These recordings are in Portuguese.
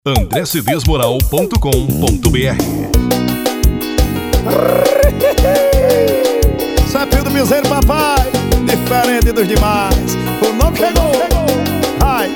andrecedesmoral.com.br. Sapinho do Piseiro, papai, diferente dos demais. O nome chegou. Ai.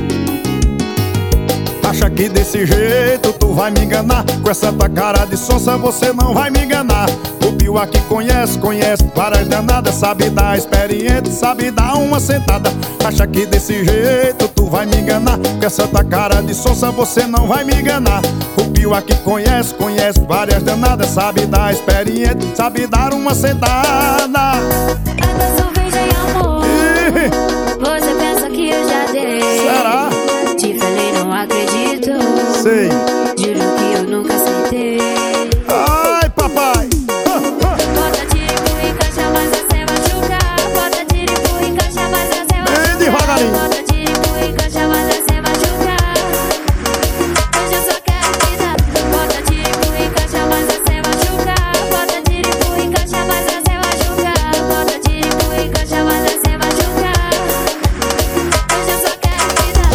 Acha que desse jeito tu vai me enganar? Com essa tua cara de sonsa você não vai me enganar. O Bill aqui conhece várias danadas, sabe dar experiente, sabe dar uma sentada. Acha que desse jeito tu vai me enganar? Com essa tua cara de sonsa você não vai me enganar. O Bill aqui conhece várias danadas, sabe dar experiente, sabe dar uma sentada. Cada sorvete, amor, você pensa que eu já dei? Será? Te falei, não acredito. Sei. Juro que eu nunca aceitei. Ai, papai. Bota tirico e caixa, mas você machucar. Bota tirico e caixa, mas você machucar. Bem devagarinho. Bota tirico e caixa, mas você machucar. Hoje eu só quero vida. Bota tirico e caixa, mas você machucar. Bota tirico e caixa, mas você machucar. Bota tirico e caixa, mas você machucar. Hoje eu só quero vida.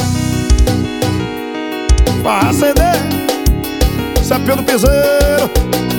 Vai acender. Sapinho do Piseiro.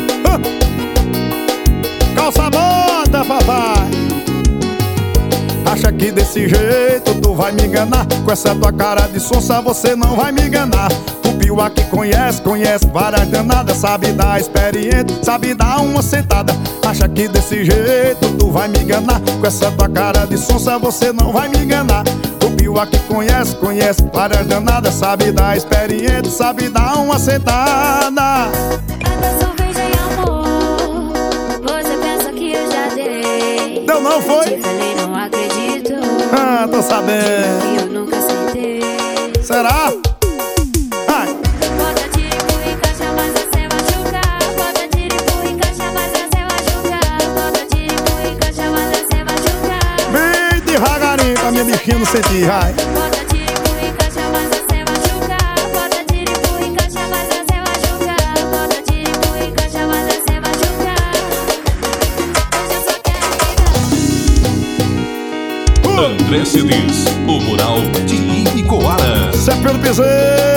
Calça a bota, papai. Acha que desse jeito tu vai me enganar? Com essa tua cara de sonsa você não vai me enganar. O Bill aqui conhece várias danadas, sabe dar experiente, sabe dar uma sentada. Acha que desse jeito tu vai me enganar? Com essa tua cara de sonsa você não vai me enganar. O Bill aqui conhece várias danadas, sabe dar experiente, sabe dar uma sentada. Cada sorvete, amor, você pensa que eu já dei? Deu não, foi? Te falei, não acredito. Ah, tô sabendo. Que eu nunca aceitei. Será? Ai. Bota tirico e caixa, mas você machucar. Bota tirico e caixa, mas você machucar. Bota tirico e caixa, mas você machucar. Bem devagarinho pra minha bichinha não sentir, vai. Bota tirico e caixa, mas você machucar. Bota tirico e caixa, mas você machucar. Bota tirico e caixa, mas você machucar. Hoje eu só quero vida. André Cedis, o mural de Ibicoara. Sapinho do Piseiro.